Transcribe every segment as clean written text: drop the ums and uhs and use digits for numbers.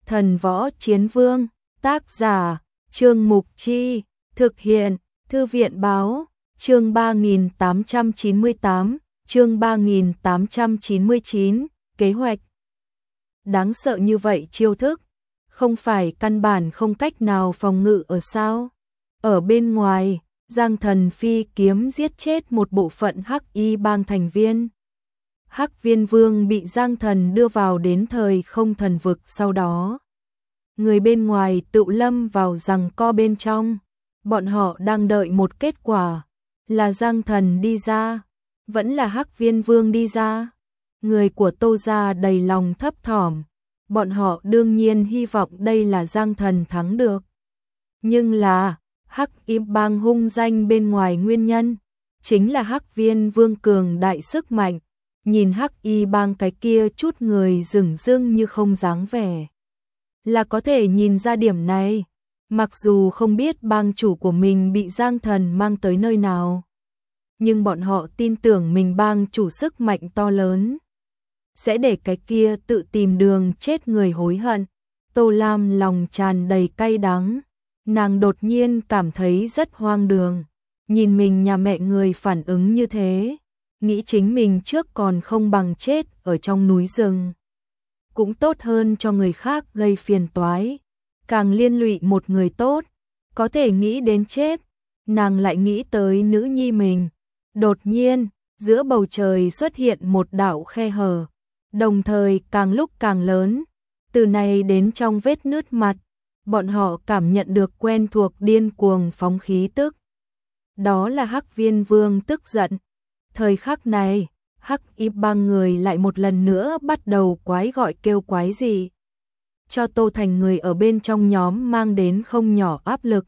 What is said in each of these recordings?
Thần Võ Chiến Vương, tác giả, Trương Mục Chi, thực hiện, Thư viện Báo, chương 3898, chương 3899, kế hoạch. Đáng sợ như vậy chiêu thức, không phải căn bản không cách nào phòng ngự ở sao? Ở bên ngoài, Giang Thần phi kiếm giết chết một bộ phận Hắc Y bang thành viên. Hắc Viên Vương bị Giang Thần đưa vào đến thời không thần vực sau đó. Người bên ngoài tự lâm vào giằng co bên trong. Bọn họ đang đợi một kết quả. Là Giang Thần đi ra, vẫn là Hắc Viên Vương đi ra. Người của Tô gia đầy lòng thấp thỏm. Bọn họ đương nhiên hy vọng đây là Giang Thần thắng được. Nhưng là Hắc Y bang hung danh bên ngoài nguyên nhân, chính là Hắc Viên Vương cường đại sức mạnh. Nhìn Hắc Y bang cái kia chút người rừng rưng như không dáng vẻ, là có thể nhìn ra điểm này. Mặc dù không biết bang chủ của mình bị Giang Thần mang tới nơi nào, nhưng bọn họ tin tưởng mình bang chủ sức mạnh to lớn, sẽ để cái kia tự tìm đường chết người hối hận. Tô Lam lòng tràn đầy cay đắng, nàng đột nhiên cảm thấy rất hoang đường, nhìn mình nhà mẹ người phản ứng như thế, nghĩ chính mình trước còn không bằng chết ở trong núi rừng. Cũng tốt hơn cho người khác gây phiền toái, càng liên lụy một người tốt, có thể nghĩ đến chết. Nàng lại nghĩ tới nữ nhi mình. Đột nhiên, giữa bầu trời xuất hiện một đạo khe hở, đồng thời càng lúc càng lớn, từ này đến trong vết nứt mặt, bọn họ cảm nhận được quen thuộc điên cuồng phóng khí tức. Đó là Hắc Viên Vương tức giận. Thời khắc này, Hắc Y bang người lại một lần nữa bắt đầu quái gọi kêu quái gì, cho Tô Thành người ở bên trong nhóm mang đến không nhỏ áp lực.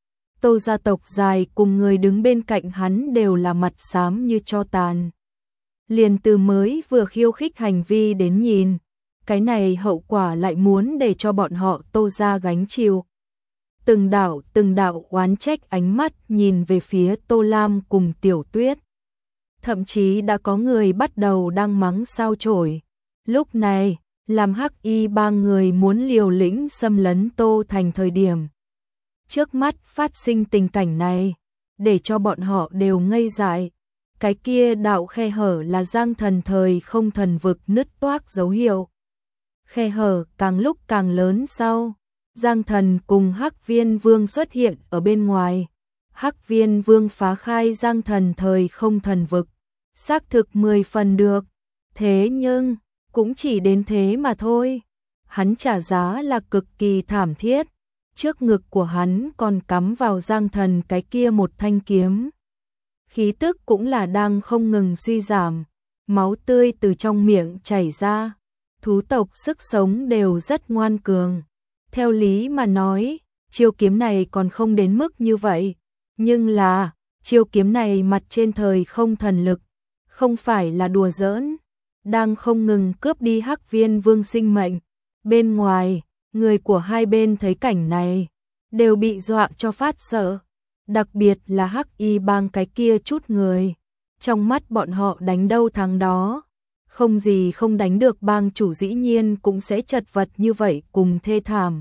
Tô gia tộc dài cùng người đứng bên cạnh hắn đều là mặt xám như tro tàn. Liền từ mới vừa khiêu khích hành vi đến nhìn, cái này hậu quả lại muốn để cho bọn họ Tô gia gánh chịu. Từng đạo oán trách ánh mắt nhìn về phía Tô Lam cùng Tiểu Tuyết. Thậm chí đã có người bắt đầu đang mắng sao chổi. Lúc này, làm Hắc Y bang người muốn liều lĩnh xâm lấn Tô Thành thời điểm. Trước mắt phát sinh tình cảnh này, để cho bọn họ đều ngây dại. Cái kia đạo khe hở là Giang Thần thời không thần vực nứt toác dấu hiệu. Khe hở càng lúc càng lớn sau, Giang Thần cùng Hắc Viên Vương xuất hiện ở bên ngoài. Hắc Viên Vương phá khai Giang Thần thời không thần vực, xác thực 10 phần được. Thế nhưng, cũng chỉ đến thế mà thôi. Hắn trả giá là cực kỳ thảm thiết. Trước ngực của hắn còn cắm vào Giang Thần cái kia một thanh kiếm. Khí tức cũng là đang không ngừng suy giảm. Máu tươi từ trong miệng chảy ra. Thú tộc sức sống đều rất ngoan cường. Theo lý mà nói, chiêu kiếm này còn không đến mức như vậy. Nhưng là, chiêu kiếm này mặt trên thời không thần lực, không phải là đùa giỡn, đang không ngừng cướp đi Hắc Viên Vương sinh mệnh. Bên ngoài, người của hai bên thấy cảnh này, đều bị dọa cho phát sợ. Đặc biệt là Hắc Y bang cái kia chút người, trong mắt bọn họ đánh đâu thắng đó. Không gì không đánh được bang chủ dĩ nhiên cũng sẽ chật vật như vậy cùng thê thảm.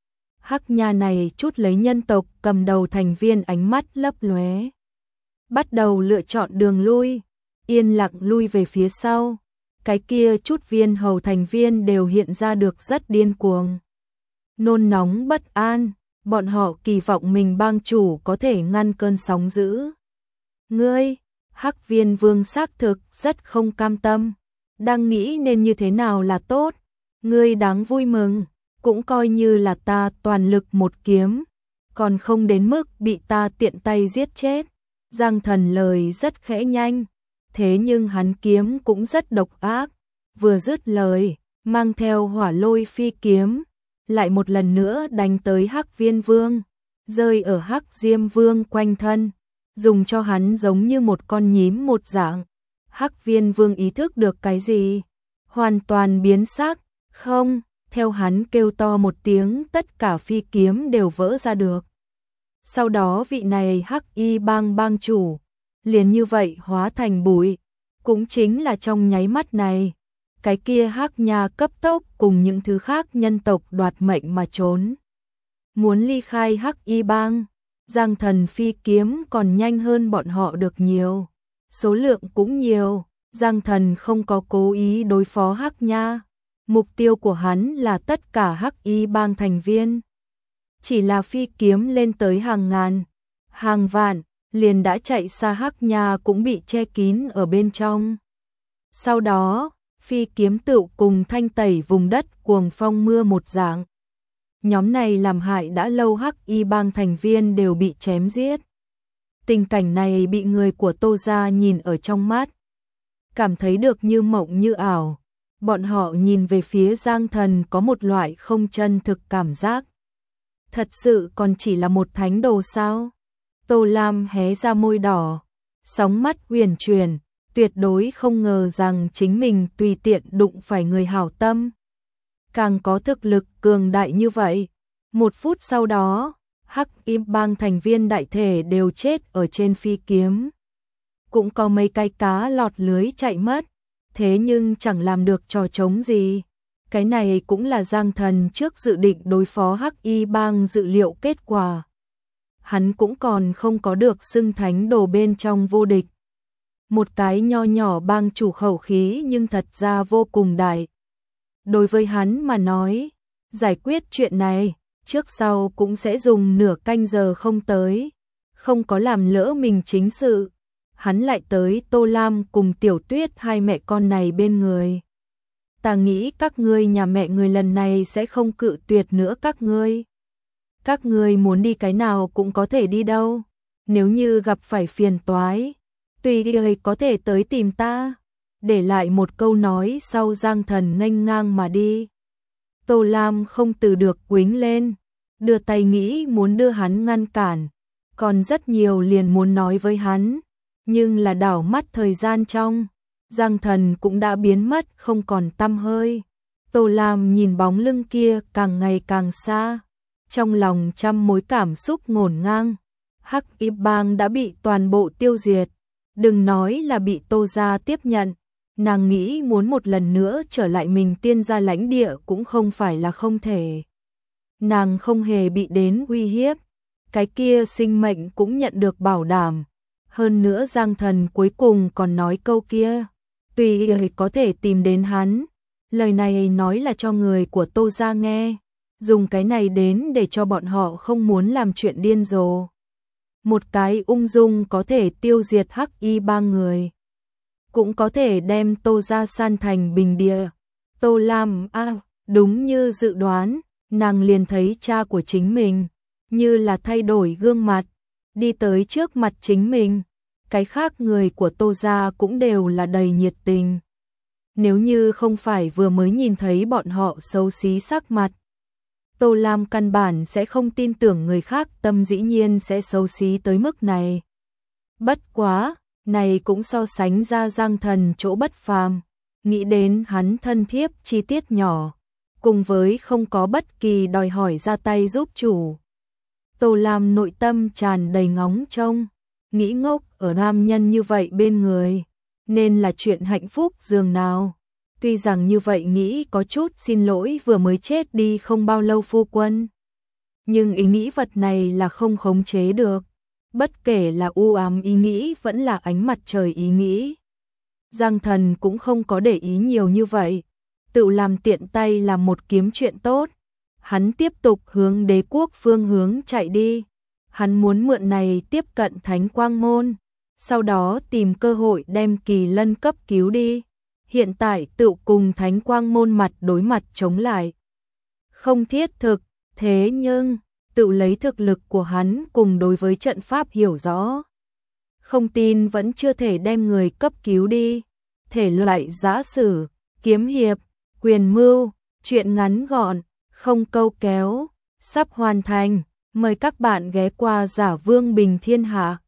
Hắc nha này chút lấy nhân tộc cầm đầu thành viên ánh mắt lấp lóe, bắt đầu lựa chọn đường lui, yên lặng lui về phía sau. Cái kia chút viên hầu thành viên đều hiện ra được rất điên cuồng, nôn nóng bất an, bọn họ kỳ vọng mình bang chủ có thể ngăn cơn sóng dữ. Ngươi, Hắc Viên Vương xác thực rất không cam tâm, đang nghĩ nên như thế nào là tốt. Ngươi đáng vui mừng, cũng coi như là ta toàn lực một kiếm, còn không đến mức bị ta tiện tay giết chết. Giang Thần lời rất khẽ nhanh, thế nhưng hắn kiếm cũng rất độc ác. Vừa dứt lời, mang theo hỏa lôi phi kiếm, lại một lần nữa đánh tới Hắc Viên Vương, rơi ở Hắc Diêm Vương quanh thân, dùng cho hắn giống như một con nhím một dạng. Hắc Viên Vương ý thức được cái gì, hoàn toàn biến sắc, không, theo hắn kêu to một tiếng, tất cả phi kiếm đều vỡ ra được. Sau đó vị này Hắc Y bang bang chủ liền như vậy hóa thành bụi. Cũng chính là trong nháy mắt này, cái kia Hắc Nha cấp tốc cùng những thứ khác nhân tộc đoạt mệnh mà trốn. Muốn ly khai Hắc Y Bang, Giang Thần phi kiếm còn nhanh hơn bọn họ được nhiều. Số lượng cũng nhiều, Giang Thần không có cố ý đối phó Hắc Nha. Mục tiêu của hắn là tất cả Hắc Y Bang thành viên. Chỉ là phi kiếm lên tới hàng ngàn, hàng vạn, liền đã chạy xa Hắc Nha cũng bị che kín ở bên trong. Sau đó, phi kiếm tựu cùng thanh tẩy vùng đất cuồng phong mưa một dạng. Nhóm này làm hại đã lâu Hắc Y Bang thành viên đều bị chém giết. Tình cảnh này bị người của Tô gia nhìn ở trong mắt, cảm thấy được như mộng như ảo. Bọn họ nhìn về phía Giang Thần có một loại không chân thực cảm giác. Thật sự còn chỉ là một thánh đồ sao? Tô Lam hé ra môi đỏ, sóng mắt huyền chuyển, tuyệt đối không ngờ rằng chính mình tùy tiện đụng phải người hảo tâm. Càng có thực lực cường đại như vậy. Một phút sau đó, Hắc Y Bang thành viên đại thể đều chết ở trên phi kiếm. Cũng có mấy cái cá lọt lưới chạy mất, thế nhưng chẳng làm được trò trống gì. Cái này cũng là Giang Thần trước dự định đối phó Hắc Y Bang dự liệu kết quả. Hắn cũng còn không có được xưng thánh đồ bên trong vô địch. Một cái nho nhỏ bang chủ khẩu khí nhưng thật ra vô cùng đại. Đối với hắn mà nói, giải quyết chuyện này, trước sau cũng sẽ dùng nửa canh giờ không tới. Không có làm lỡ mình chính sự. Hắn lại tới Tô Lam cùng Tiểu Tuyết hai mẹ con này bên người. Ta nghĩ các ngươi nhà mẹ người lần này sẽ không cự tuyệt nữa các ngươi. Các ngươi muốn đi cái nào cũng có thể đi đâu. Nếu như gặp phải phiền toái, tùy người có thể tới tìm ta. Để lại một câu nói sau Giang Thần nghênh ngang mà đi. Tô Lam không từ được quính lên, đưa tay nghĩ muốn đưa hắn ngăn cản. Còn rất nhiều liền muốn nói với hắn, nhưng là đảo mắt thời gian trong, Giang Thần cũng đã biến mất không còn tăm hơi. Tô Lam nhìn bóng lưng kia càng ngày càng xa, trong lòng trăm mối cảm xúc ngổn ngang. Hắc Y Bang đã bị toàn bộ tiêu diệt, đừng nói là bị Tô gia tiếp nhận, nàng nghĩ muốn một lần nữa trở lại mình Tiên gia lãnh địa cũng không phải là không thể. Nàng không hề bị đến uy hiếp, cái kia sinh mệnh cũng nhận được bảo đảm. Hơn nữa Giang Thần cuối cùng còn nói câu kia, tùy người có thể tìm đến hắn. Lời này nói là cho người của Tô gia nghe, dùng cái này đến để cho bọn họ không muốn làm chuyện điên rồ. Một cái ung dung có thể tiêu diệt Hắc Y Bang người, cũng có thể đem Tô gia san thành bình địa. Tô Lam đúng như dự đoán, nàng liền thấy cha của chính mình, như là thay đổi gương mặt, đi tới trước mặt chính mình. Cái khác người của Tô gia cũng đều là đầy nhiệt tình. Nếu như không phải vừa mới nhìn thấy bọn họ xấu xí sắc mặt, Tô Lam căn bản sẽ không tin tưởng người khác tâm dĩ nhiên sẽ xấu xí tới mức này. Bất quá, này cũng so sánh ra Giang Thần chỗ bất phàm, nghĩ đến hắn thân thiếp chi tiết nhỏ, cùng với không có bất kỳ đòi hỏi ra tay giúp chủ. Tô Lam nội tâm tràn đầy ngóng trông, nghĩ ngốc ở nam nhân như vậy bên người, nên là chuyện hạnh phúc dường nào. Tuy rằng như vậy nghĩ có chút xin lỗi vừa mới chết đi không bao lâu phu quân, nhưng ý nghĩ vật này là không khống chế được. Bất kể là u ám ý nghĩ vẫn là ánh mặt trời ý nghĩ. Giang Thần cũng không có để ý nhiều như vậy, tự làm tiện tay làm một kiếm chuyện tốt. Hắn tiếp tục hướng Đế quốc phương hướng chạy đi. Hắn muốn mượn này tiếp cận Thánh Quang Môn, sau đó tìm cơ hội đem Kỳ Lân cấp cứu đi. Hiện tại tự cùng Thánh Quang Môn mặt đối mặt chống lại, không thiết thực, thế nhưng tự lấy thực lực của hắn cùng đối với trận pháp hiểu rõ, không tin vẫn chưa thể đem người cấp cứu đi. Thể loại giã sử, kiếm hiệp, quyền mưu, chuyện ngắn gọn, không câu kéo, sắp hoàn thành. Mời các bạn ghé qua Giả Vương Bình Thiên Hạ.